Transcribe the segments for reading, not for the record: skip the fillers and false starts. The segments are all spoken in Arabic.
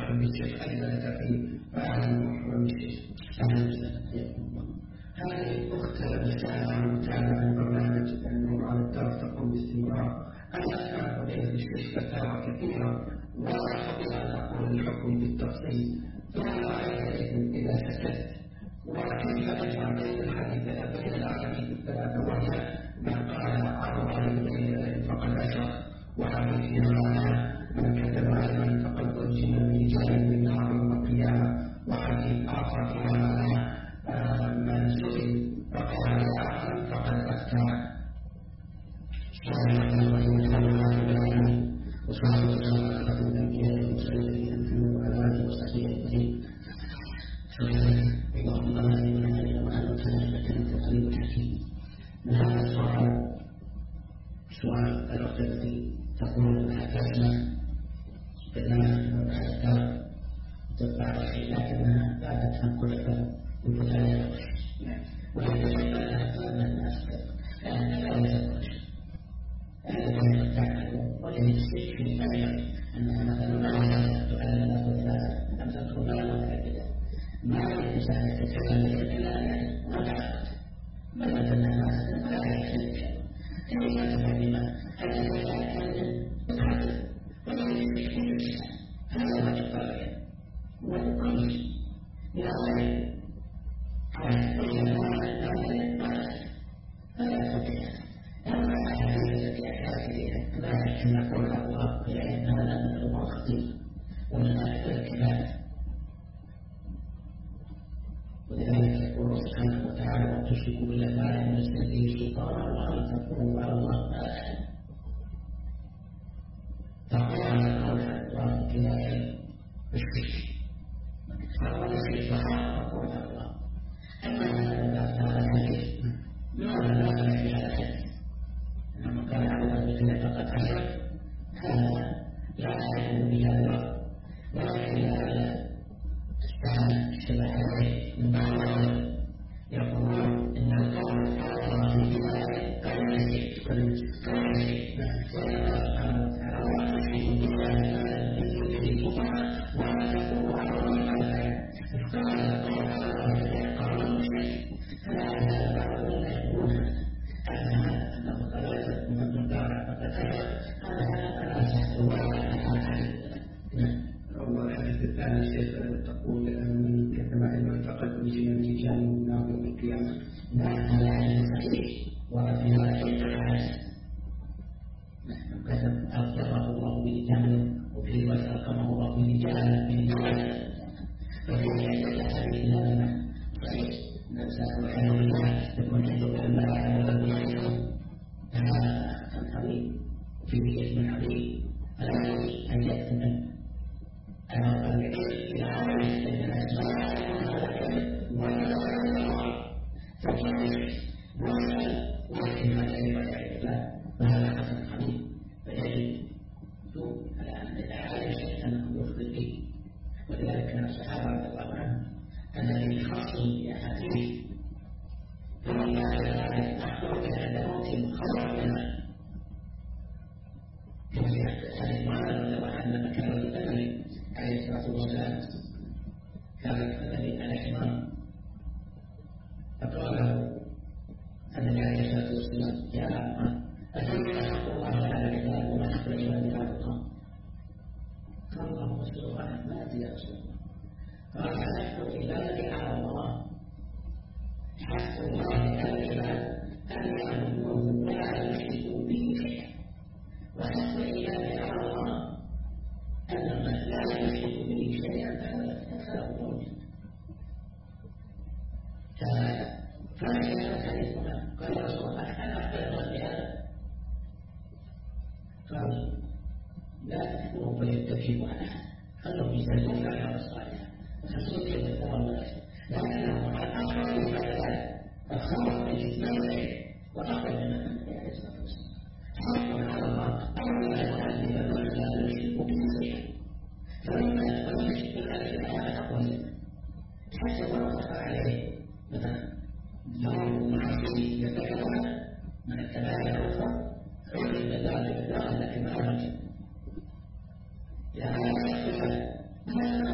بالشيخ أيضا في فعل بالشيخ هذه الأخت رسالة متابعة برنامج النور على الدرس تقوم باستمرار. أنا أريد الشيخ فتاوى كثيرة ولا أستطيع أن أقول الحكم بالتفصيل، فلا أعلم إذا سكت وكيف أجمع بين الحديث بين الأحاديث الثلاثة، وهي من قال عرض عليه فقد أشرك، وحديث من كتب عليه فقد ألزم برجال من نار يوم القيامة، وحديث آخر من سئل فقال أعلم فقد أفتى. سؤال الأخت التي تقول حدثنا بالنسبة للأحداث تتبع لكنها لا تفهم كل المتعلق ويجب أن تفهم الناس لا تعلم وليس في الآية أنها مثلا تؤلم ثلاثة أم تدخل على كذا ما يجب أن تتكلم إلا ما تعلم مثلا الناس لا يحتاج ولذلك يقول سبحانه وتعالى تشركوا بالله ما لا ينزل به سلطانا وان تقولوا على الله ما لا تقول على الله كنايه بالشرك فقال الشرك تقول على الله اما هذا الحديث ما لا في هذا الحديث انما قال على الله فقد اشرك هذا لا يعلم بهذا ولكن هذا اشتبه عليه من بعض يقول إن القول على الله الحديث الثاني الشيخ تقول من كتب علما فقد ألزم برجال من نار يوم القيامة. هذا علم صحيح وفي هذا كتب أغفره الله برجال وفي وثقه الله برجال من نار وفي هذا الحديث لنا صحيح نفسه وحيوانات تكون تدل على هذا الحديث في اسم الحديث أن يكتب ولذلك كان الصحابة رضي الله عنهم الذين خاصوا بأحاديث فلما أخبرك أن موت خبر لنا كما في حديث معاذ رضي الله عنه لما كان النبي عليه الصلاة والسلام كان الذي على حمار فقال له النبي عليه الصلاة والسلام يا معاذ أتمنى حق الله على العباد وما حق العباد على القوم قال اللهم صل وسلم ما أدري يا رسول الله قال حق العباد على الله حق الله على العباد أن يعبدوه ولا يشركوا به شيئا وحق العباد على الله أن من لا يشرك به شيئا فهو موجود. فهذا الحديث هنا قال رسول الله أنا أخبرنا بهذا قال لا تكونوا فيتكلوا على أحد خلوا يسألون على الصالحة وخصوصا يتفاوضون لكنهم قد أخبروا بهذا فخرج بالإسلام وأخرج من النبي عليه الصلاة والسلام حق على الله أن لا يعذب من لا يشرك به شيئا فلما يتمسك بالله تعالى أقوى حتى ولو خطر عليه مثلا يوم معصية يتكلم من الكبائر الأخرى فإن ذلك لا لكن أرجو لا يحتفل هذا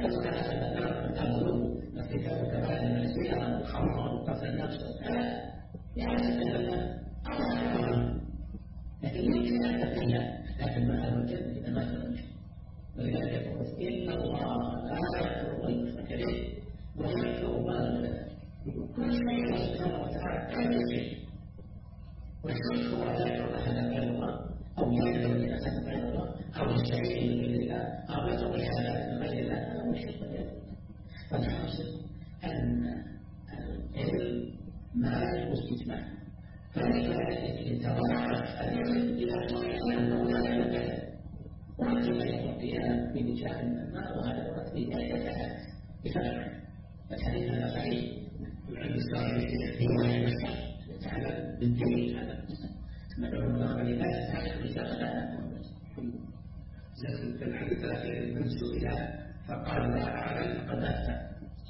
لكن يمكن أن تتخيل، لكن مثلا الجنة إذا ما تنجح ولذلك يقول إن الله لا يغفر أن يشرك به ويغفر ما دون ذلك. كل شيء سبحانه وتعالى كل شيء، والشرك هو لا يدعو أحدا غير الله أو يدعو لأحدا غير الله أو يستعين من غير الله أو يدعو لحاجات من غير الله أو مشرك غير الله. فالحاصل أن العلم ما يجوز إجماعا، فلذلك تضاعف العلم إلى طريق أنه لا يمكن وعندما يكون فيها بمجال من الماء وهذا ورد فيه أي بفرق. فالحديث هذا صحيح العلم الصالح في يتعلم بالدين هذا ندعو الله ولله تعالى بسبب لكن في الحديث الأخير من سئل فقال لا أعلم قد أفتى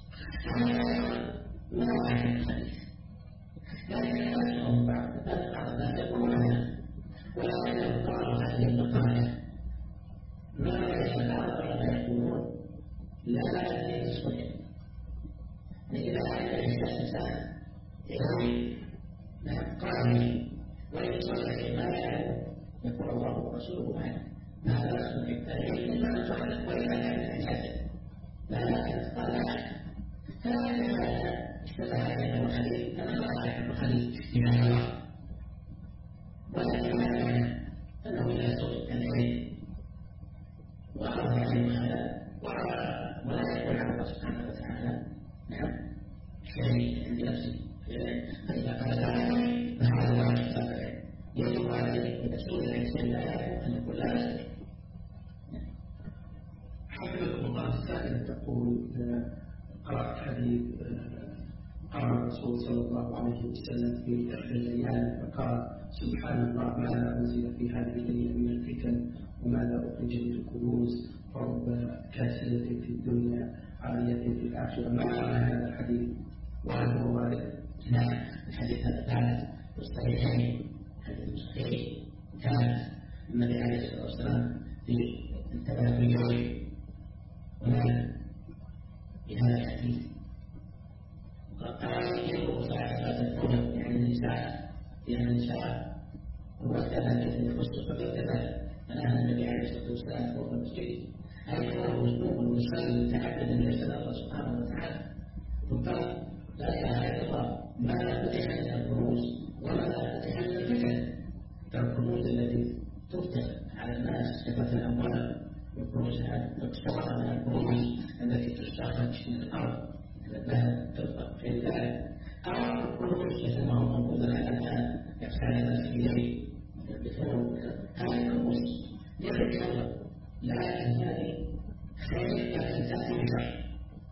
ما أعلم الحديث لكن أنهم بعض ما يقولون ولكن قالوا هذه المقالة ما يتعرض ولا يقولون لا يسوي إذا أعلم الإنسان قال ويصلح ما يعلم يقول الله ورسوله ما لازم في التاريخ إلا أن تعلم وإلا أن يحسن لكن قال هذا اشتبه عليه الحديث كما لا يعلم الحديث إلى الله ولكن لا يعلم أنه لا يسوي العلم وعلى العلم هذا ولا يقول عن الله سبحانه وتعالى نعم شيء عند نفسه فإذا قال تعالى فهذا لا يستطيع يجب عليه بتسويل الإنسان لا يعلم أن يقول لا يستطيع. حفظكم الله السائل تقول قرأت حديث قال الرسول صلى الله عليه وسلم في إحدى الليالي فقال سبحان الله ماذا أنزل في هذه الليلة من الفتن وماذا أخرج من الكنوز رب كاسدة في الدنيا عالية في الآخرة. ما معنى هذا الحديث وهل هو وارد؟ نعم الحديث هذا ثابت في الصحيحين حديث صحيح ثابت النبي عليه الصلاة والسلام في التبادل وماذا بهذا الحديث وقال يقول صلاة الفجر يعني النساء وكذلك في الفسق فكذلك أنا النبي عليه الصلاة والسلام فوق المسجد هل هو أسلوب المسلم متعبدا ليس الله سبحانه وتعالى فقال لا إله إلا الله ما لا فتح من الكنوز وما لا فتح من الفتن كالكنوز التي تفتح على الناس كفتح الأموال والكنوز تكسرها من الكنوز التي تستخرج من الأرض الذهب تلقى في ذلك أو الكنوز مثل ما هو موجود الآن يفعل الناس إليه يلبسون هذه الكنوز يخرج الله لكن هذه خير لكن تأتي بشر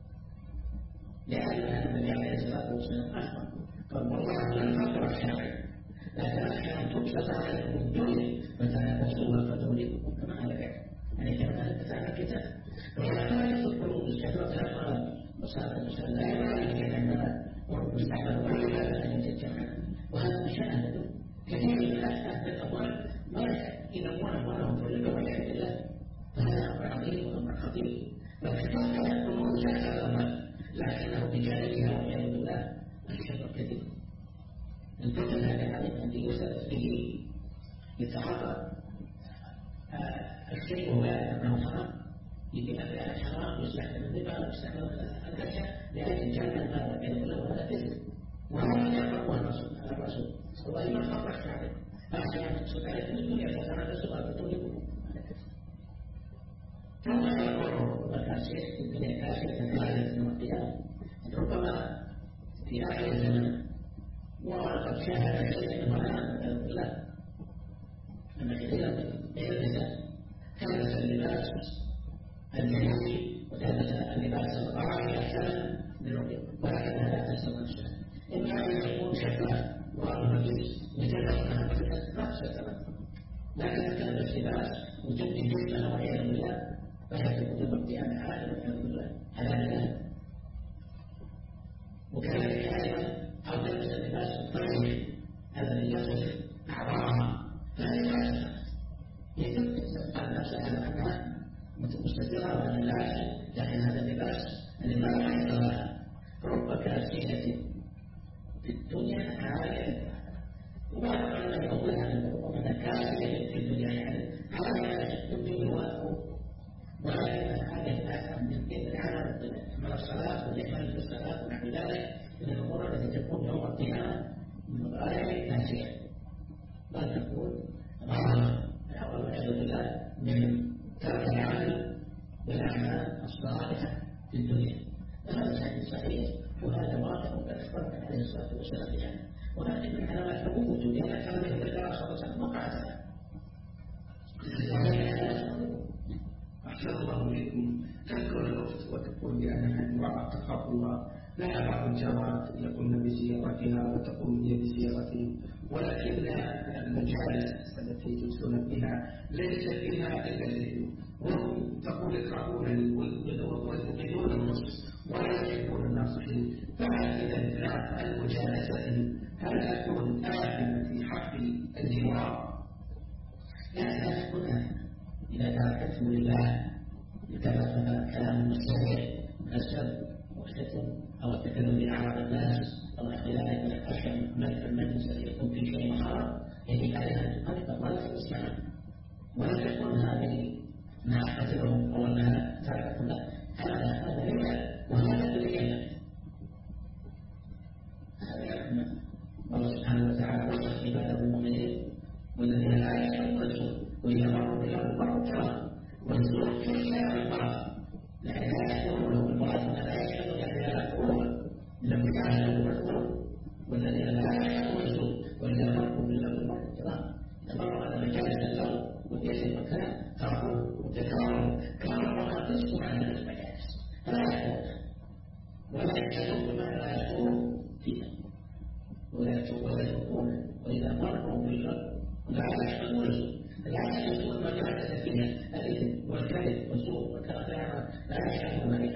لأن النبي عليه الصلاة والسلام أخبر قال والله لن تقرأ الشرع لكن أخشى أن تبسط عليكم الدنيا فتنافسوها فتغلبكم كما هلك يعني كما هلكت على الكتاب وإذا كانت القلوب كثرة الأمراض وصارت المسألة لا يعلم كأنها مستعمل ولا أن يتجمع وهذا مشاهد كثير من الناس الأموال ما إذا أموالهم تغلبهم والعياذ بالله فهذا أمر عظيم وأمر خطير فكثرة القلوب لا تغلب لكنه بجانبها والعياذ بالله الشر كثير. الفتن هذا الذي يسبب به يتعرض الشيء وهو يعلم انه حرام يجب ان يعلم حرام يستحمل الربا ويستحمل الكسب لكن جعل المال والعياذ بالله ولا كذب وهذا يقرأه الرسول والله ما فرقت عليه أحيانا تقصد عليه في الدنيا فتعالى سؤال تطلبه كما يقول الكاسية في الدنيا كاسية تتعالى يوم القيامة ربما في آخر الزمن وقد شاهد شيئا معنا لا أن كثيرا من النساء كانت اللباس الجنسي وكانت اللباس الطعام أحسن من الرجل ولكن هذا تستوى الشهر إما أن يكون شفاف والمجلس يتبعها نفس الثمن لكن كان اللباس وجد جسمه والعياذ بالله فيجب تبقي عن هذا والعياذ بالله على وكذلك أيضا أو لبس اللباس الطيب هذا اللباس أعضاءها فهي يجب أن نفسها أنها مستقرة وأن لا لكن هذا الصلاة والإحسان في الصلاة ونحو ذلك من الأمور التي تكون يوم القيامة من غاية ناسية، بل تكون غاية الأول والعياذ بالله من ترك العمل بالأعمال الصالحة في الدنيا. هذا الحديث صحيح، وهذا واقع قد أخبرنا عليه الصلاة والسلام عنه، وهذه من علامات الوجود، لأن كان من الله صلى الله عليه وسلم وقعتها. أحسن الله إليكم. تذكر الأخت وتقول بأنها امرأة تخاف الله، لها بعض الجارات يقومن بزيارتها وتقوم هي بزيارتهم، ولكن المجالس التي يجلسون فيها ليس فيها إلا الليل، وهم تقول يكرهونني ويفقدون النص ولا يحبون الناصحين، فهل إذا ذات المجالسة هل أكون آثما في حق الجوار؟ لا تكون إذا تركته لله لتبعث كلام مستمر من السب والشتم أو التكلم بأعراض الناس أو اختلاف من الأشهر من المجلس الذي يكون في شيء محرم، يجب عليها أن تقبل الإسلام ولا تكون هذه ما أحدثهم أو أنها تركت له. هذا ليس وهذا تبين الله سبحانه وتعالى وصف عباده المؤمنين والذين لا يشركون وإذا مروا بهم مروا كرام والزور في خير البعض لكن لا يشكرون بالمراد أن لا يشكرون يعني لا يكفرون لم يعلموا الكفر والذين لا يشكرون الزور وإذا مروا بهم مروا كرام تمروا على مجالس اللغو وجلس المكان تركوا وتكرروا كانوا وقد تصبح عن المجالس لا يكفرون ولا يشكرون بما لا يشكرون فيه ولا يشكرون وإذا مروا باللغو لا يشكرون الزور لا يشكرون ما جعل فيها الإثم والكذب والسوء والكلام لا يشكرون ذلك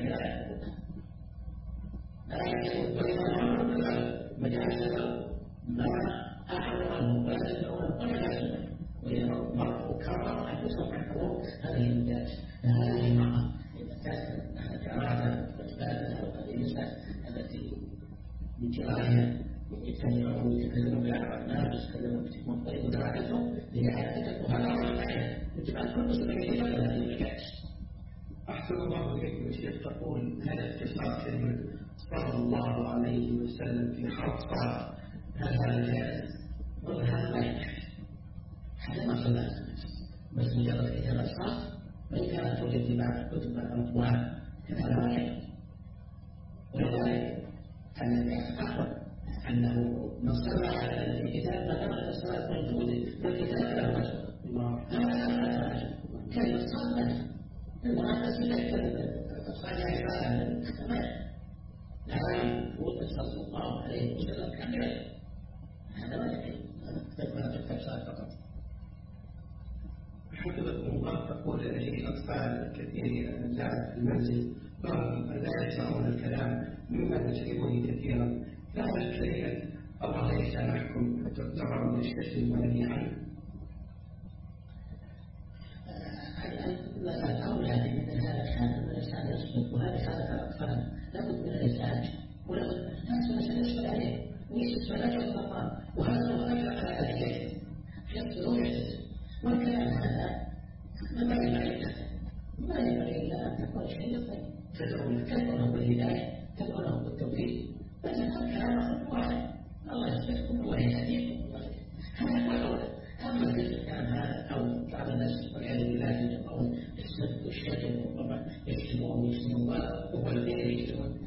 لا يشكرون وإذا مروا باللغو مجالس اللغو ما أعرض عنه ولا يسمعون ولا يسمعون وإذا مروا كرروا أنفسهم عن حقوق هذه المجالس. هذه المرأة جاراتها وأجدادها وهذه النساء التي من جيرانها يجتمعون ويتكلمون بأعراض الناس ويتكلمون بتكون طريق دراستهم لحياتهم وهذا أمر صحيح يجب أن كل مسلم يتبع هذه المجالس. أحسن الله إليكم يا شيخ. تقول هذا اختصار كلمة صلى الله عليه وسلم في حرف صاد هذا جائز ولا هذا لا يكفي؟ هذا ما صلى بس مجرد كتابة صاد وإن كانت توجد بعض الكتب الأطوال كذا لا يكفي. ولذلك الذي يعتقد أنه من صلى على الكتاب ما كان الصلاة موجودة والكتاب له وجه هذا كلمة صاد المؤنث لا يكذب صاد عبادة لا يقول صلى الله عليه وسلم كاملا هذا ما يكفي تكون التفسير فقط. حفظكم الله. تقول لدي أطفال كثير أبناء في المنزل فهم لا يسمعون الكلام مما يتعبني كثيرا، فهل كلمة الله يسامحكم تعتبر من الشتم والنهي عنه؟ الأولاد مثل هذا الحال الإنسان يصدق وهذه حالة الأطفال لابد من الإزعاج ولابد الناس يشمل عليه ويسمع لك القرآن وهذا هو أجل على أذيته يصدق ويعتز والكلام هذا ما ينبغي إلا أن تكون شيء طيب تدعونه بالهداية تدعونه بالتوفيق بس الكلام واحد الله يصدقكم ويهديكم هذا هو الأولى. أما الكلام هذا أو بعض الناس والعياذ بالله يجبرون يسلب ويشتم وربما يكتمون ويسلمون والدين يكتمون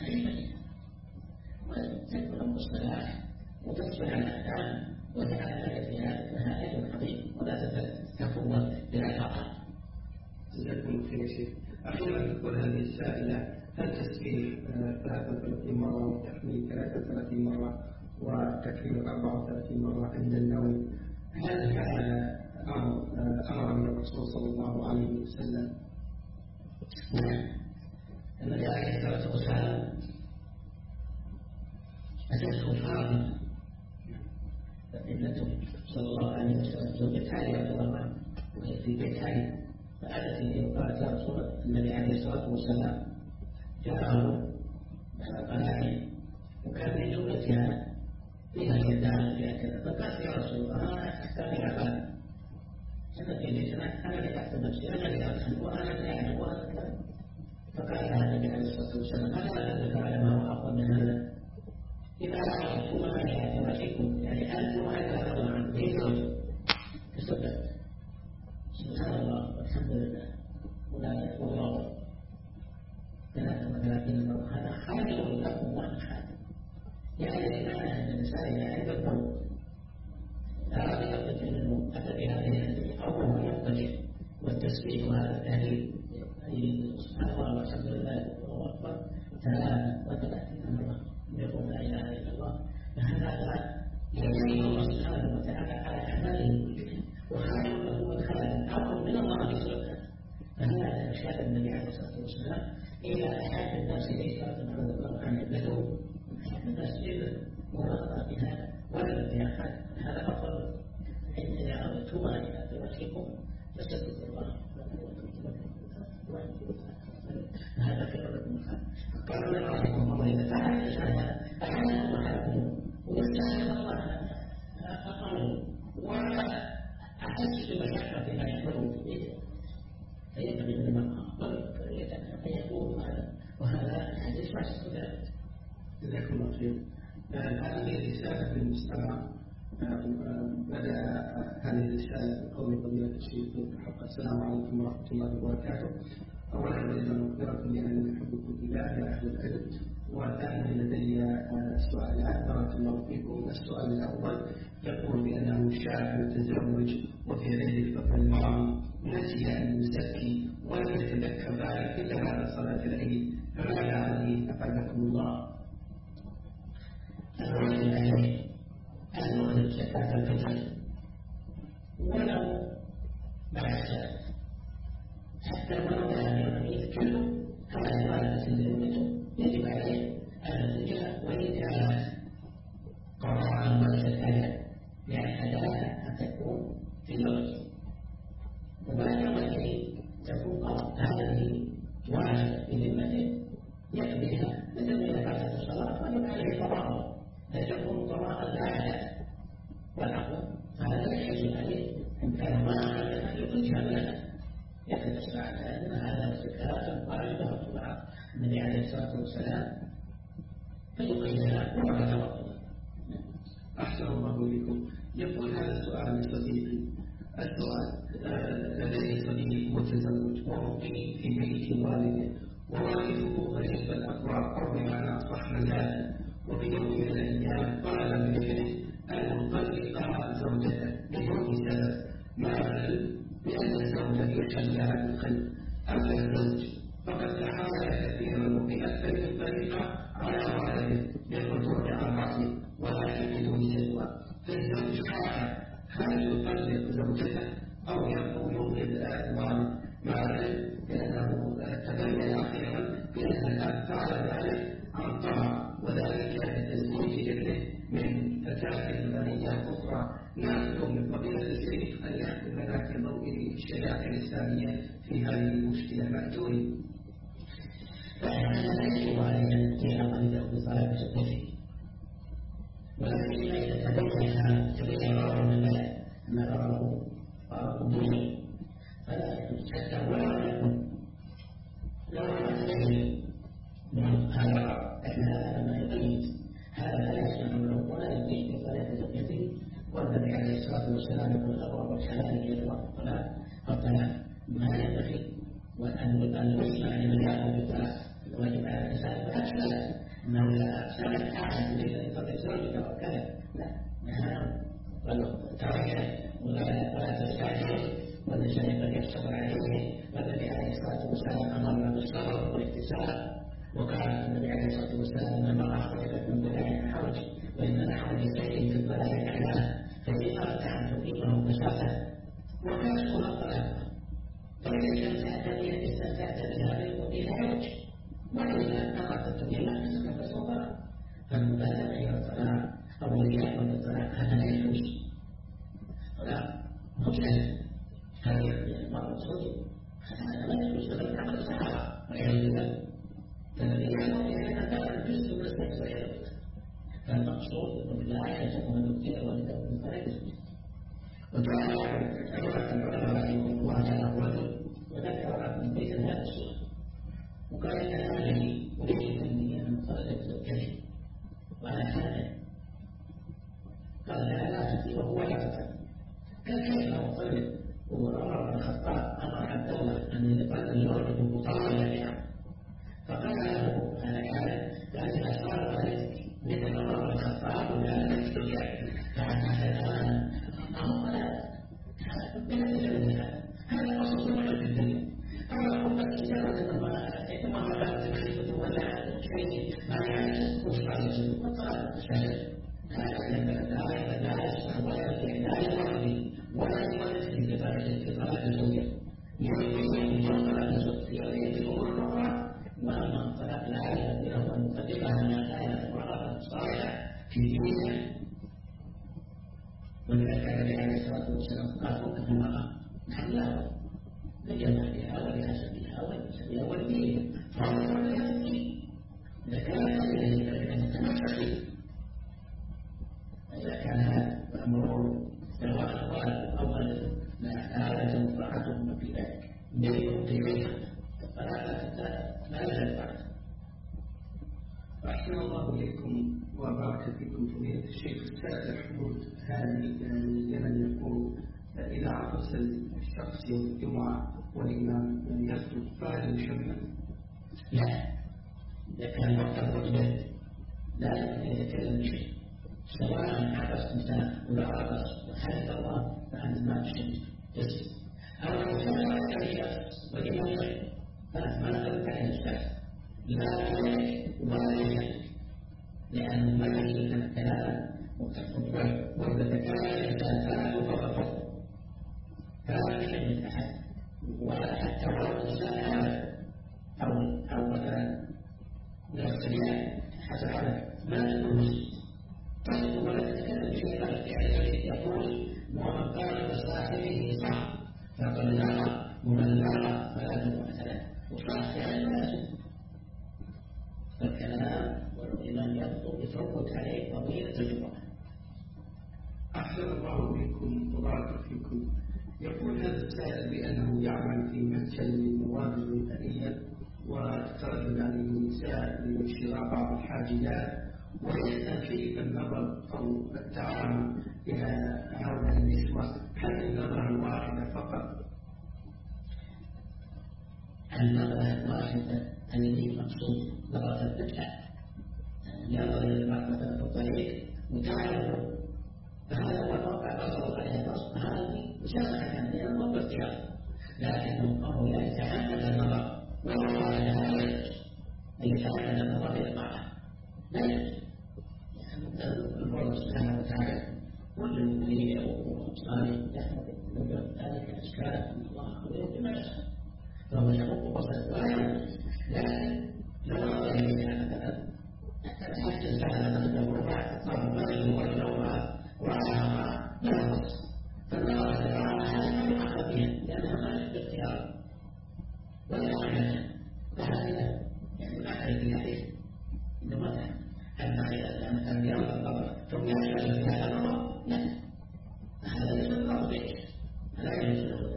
وتكون الصلاح وتصبح على الأحكام وتعالى في هذا أجر عظيم ولا تكون بلا فقر. جزاكم الله خير شيخ. أخيرا تقول هذه السائلة هل تسبيح 33 مرة والتحميد 33 مرة والتكبير 34 مرة عند النوم هل هذا أمر من الرسول صلى الله عليه وسلم؟ نعم. النبي عليه الصلاة والسلام أتته فاطمة ابنته صلى الله عليه وسلم زوجة علي رضي الله عنه وهي في بيت علي فأتت إليه وقالت يا رسول الله النبي عليه الصلاة والسلام جاءه على قناعي وكان من جملتها فيها يدان فيها كذا فقالت يا رسول الله أنا أحتاج إلى بالي أنا اللي تحت نفسي أنا اللي أفهم وأنا اللي أعلم وأنا كذا فقال النبي عليه الصلاة والسلام: ألا أدلك على ما هو أفضل من هذا؟ إذا رأيتم من يأتيكم يعني أنتم هذا الله عنه يزوج تصدق سبحان الله والحمد لله ولا يقول الله 33 مرة هذا خير لكم وأنا خير يعني معنى أن الإنسان يعرف الضوء لا يقتل منه أتى بهذه الهدية أو هو يقتل والتسبيح هذا دليل سبحان الله والحمد لله والله أكبر 33 مرة يقول لا إله إلا الله فهذا يزيد الله سبحانه وتعالى على أعماله وخير له وخير أعظم من الله سبحانه فهذا إرشاد النبي عليه الصلاة والسلام إلى أحد الناس إشارة على الله عن البدو أحد الناس جدا ورغب بها ولد بأحد هذا أفضل إذا أردتما إلى فراشكم فسدد الله هذا خير لكم قالوا لرحمكم الله إذا فعلت هذا أحسن وحلكم ويستحسن الله أقل وأحس بمشقة بما يحضرون في بيته فينبغي للمرأة أن يكون هذا وهذا حديث معصوم ذلك. جزاكم الله خير. هذه رسالة المستمع بدأ هذه الرسالة بقول فضيلة الشيخ الحق: السلام عليكم ورحمة الله وبركاته. أولا أريد أن أخبركم بأنني أحبكم في الله يا أهل العلم. وثانيا لدي سؤالان بارك الله فيكم. السؤال الأول يقول بأنه شاب متزوج وفي ليلة الفطر الماضي نسي أن يزكي ولم يتذكر ذلك إلا بعد صلاة العيد، فماذا عليه أفادكم الله؟ الرجل عليه أن يخرج زكاة الفطر ولو بعد حتى ولو كان يذكر هذا الولد سنته يجب عليه الزكاة وإن كانت قضاء وليست أداء يعني أداء أن تكون في الوقت وبعد وقته تكون هذه واجب بذمته يقضيها بذمة بعد الصلاة ويجب عليه قضاءها فتكون قضاء بعد والعقل فهذا يجب عليه إن كان واجبا أن يخرجها بلده يحدث بعد أن هذا الزكاة واجبة وتبع النبي عليه الصلاة والسلام فيخرجها وبعد وقته. أحسن الله إليكم. يقول هذا السؤال لصديقي. السؤال: لديه صديق متزوج وهو في بيت والده ووالده غريب الأقرار أو بمعنى أصح مجالا، وفي يوم من الأيام طلب من ابنه أن يطلق زوجته بدون سبب مع العلم بأن الزوجة يشهد لها بالخير. أما الزوج فقد تحاول كثيرا وبأكثر من طريقة على والده بالرجوع عن رأسه ولكن بدون جدوى، فالزوج حائر هل يطلق زوجته أو يغضب الوالد مع العلم بأنه تبين أخيرا بأن الأب فعل ذلك عن طمع وذلك لتزويج ابنه من فتاة غنية أخرى. نرجو من فضيلة الشيخ أن يحكم لنا في ضوء الشريعة الإسلامية في هذه المشكلة مأجورين. فأنا يجب علينا القيام بصلاة زوجته ولكن إذا تبين ما رأه به فلا يجوز حتى ولا يكون لو أتدين من هذا أن ما يقيد هذا لا يسمع له ولا يقيد بصلاة زوجته والنبي عليه الصلاة والسلام يقول: الأبواب الحلال يجوع الطلاق ما ينبغي وأن يسمع لمن يأخذ بالطلاق الواجب على الإنسان فأكثر أنه لا سمع أحد يريد أن يطلق زوجته أو كذا لا نهار ولو ترك ولا تستعجل والإنسان ينبغي يصبر عليه. والنبي عليه الصلاة والسلام أمرنا بالصبر والاحتساب وقال النبي عليه الصلاة والسلام: إن الله خلقت من بلاء حرج وإن حرج سيء في البلاء أعلى فإن أردت أن تقيمه بساطة وكشفها الطلاق فإذا كانت تعتني استمتعت بها بلا حرج وإذا أردت تقيمها فسوف تصبر. فالمبالغة هي الطلاق أو الإياء والطلاق هذا لا يجوز. طلاق مطلق هذه المقصود هذا لا يجوز بل عمل الصحابة والعياذ بالله. فالذي يعلم بأن هذا الجزء من السيد فالمقصود أنه لا يجب أن يبتلع ولده فلا يجوز. وجعل أيضا العلماء رحمه الله تعالى الرجل وذكر من بيت هذا الشيء وقال وسلم وعمر بن الخطاب أمر الدولة أن يورد مطالبة فقال له أنا كان لأن أسرار ذلك مثل عمر بن الخطاب ولا نكتب فهذا أمر هذا أصل من الدنيا أنا أقول لك إجابة ما رأيت خليفة ولا شيء ما يعرف وصايا وقال لا يسمع ولا يرضي ولا يمارس انتفاع الزوجة يريد منطلق الزوج يريد الأمور الأخرى وأما منطلق العائلة له المقدمة أن كانت امرأة صالحة في دينها ولذلك كان عليه الصلاة والسلام قال فكك المرأة نحن لا لجمالها ولحسبها ولنسبها ولدينها فهو لها الدين إذا كان ذلك تمسك إذا كان هذا أمره سواء قال أو غيره لا يلزم طاعتهم في ذلك منهم في بيتهم فلا يلزم. أحسن الله إليكم وبارك فيكم فضيلة الشيخ السائل حمود هاني من اليمن يقول إذا عطس الشخص يوم الجمعة والإمام لم يخطب فهل يشمل؟ لا، إذا كان وقت الخطبة لا يتكلم شيء سواء عطس إنسان ولا عطس وحدث الله فأنت ما تشمل تسلم أو لو كان الشخص والإمام فأنت ما تقدر عليه الشخص لا يشمل ولا يشمل لأن ما يجب أن الكلام وتفضل والذكاء الإنسان فقط فلا يشمل أحد ولا حتى ولو الإنسان هذا أو مثلا من السريع حسب هذا ما تقول طيب ولا تتكلم بشيء يعني يقول ومن قال بصاحبه صح فقد لا ومن لا فلا تقول مثلا وصح يعني لازم فالكلام والإمام يخطب يفوت عليه قضية الجمعة. أحسن الله بكم وبارك فيكم. يقول هذا السائل بأنه يعمل في منشأ للمواد الغذائية وتتردد عليه النساء لشراء بعض الحاجيات ويسأل كيف النظر أو التعامل إلى هذه النسوة هل النظرة الواحدة فقط؟ النظرة الواحدة الذي مقصود نظرة الفتح ينظر إلى المعرفة في الطريق وتعرف فهذا هو الواقع بصر عليه النص هذه مسامحة كاملة الأمر باختيار لكنه أمر لا يتعمد النظر وهو على هذا أن يتعمد النظر إلى المرأة لا يجوز الله سبحانه وتعالى كل المؤمنين يقولون صالح يحمد ذلك الأشكال من الله بما يشاء فهو يقول بصر ولا لكن لو نظر إليها مثلا تحسن سهلة أنه رفع صار مجد والنوع وعلى ينقص فالنظر هذا ما يؤخذ بها لأنها خارج باختيار ولا عمل وهذا يعني ما عليه بهذه إنما أن كان يرى النظر ثم يشعر بهذا النظر لا هذا ليس النظر بك لا يجوز.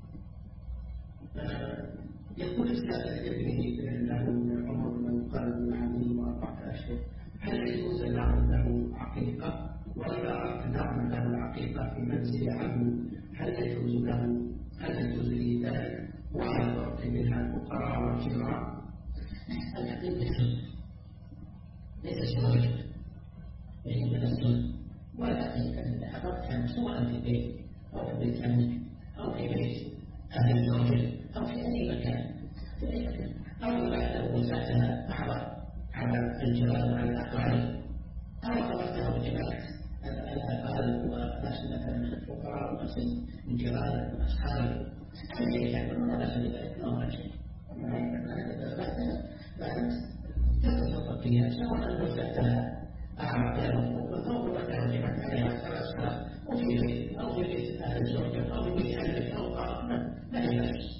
يقول السائل ابنه له من عمر من قال عامين و4 أشهر هل يجوز أن نعمل له عقيقة؟ وإذا أردت نعمل له عقيقة في منزل عمه هل يجوز لي ذلك؟ وهل أعطي منها الفقراء والجيران؟ العقيقة ليس شرعا يعني من السنة ولا عقيقة إذا حضرتها سواء في بيت أو في بيت عمك أو في بيت أهل الزوجة أو في أي مكان أو بعد وسعتها على الجيران وعلى الأقارب أو حضرتها بجماعة الأقارب وناس مثلا من الفقراء وناس من جيران وأصحاب الذين يعملون ناس بذلك لا ولا شيء بعد تتصرف فيها سواء وسعتها أعمالهم أو وسعتها جماعة عليها 3 سنوات أو في بيت أو في بيت أهل الزوجة أو في بيت أهل أو قارب لا يجوز.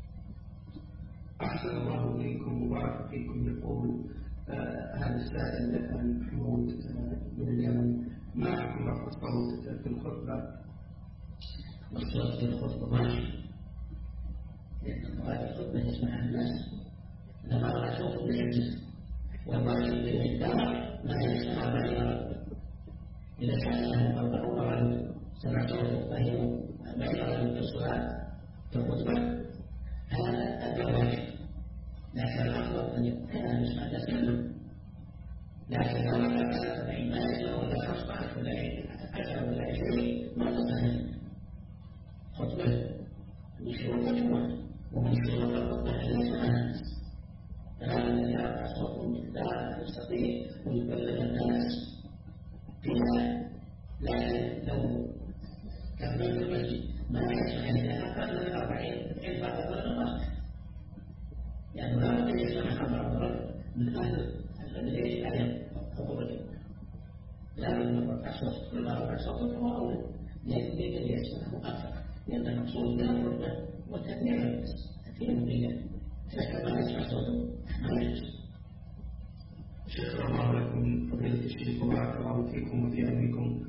أحسن الله إليكم وبارك فيكم. يقول هذا السائل محمود من اليمن ما حكم رفع الصوت في الخطبة؟ الصوت في الخطبة ماشي لأن مراد الخطبة يسمعها الناس لما رأى صوت بالحجز والمراد بالإنكار ما يسمع ما يرى إذا كان لهم 40 سمع صوته فهموا بين الصلاة والخطبة هذا الواجب، لكن الأفضل أن يكون يسمع تسلم، لكن لو كان 70 ماجة ولا 15 ولا 10 ولا 20 ما تصح خطبة من شروط الجمعة ومن شروط الخطبة أن يسمع الناس، فهذا يرفع صوته مقدار يستطيع ويبلغ الناس فيها، لكن لو كان في المسجد ما يسمع إلا أقل من 40 إن فقط النقاط، لأنه لا بد أن يسمع خبر من أهل الذي عليهم حقوقهم، لا بد من رفع صوت، كل ما رفع صوته فهو أولى، لكن يجب أن يسمعه أكثر، لأن المقصود لا بد وتكميل الناس، تكميل النية، فكما يسمع صوته ما يجوز. شكرا الله لكم فضيلة الشيخ وبارك الله فيكم وفي علمكم.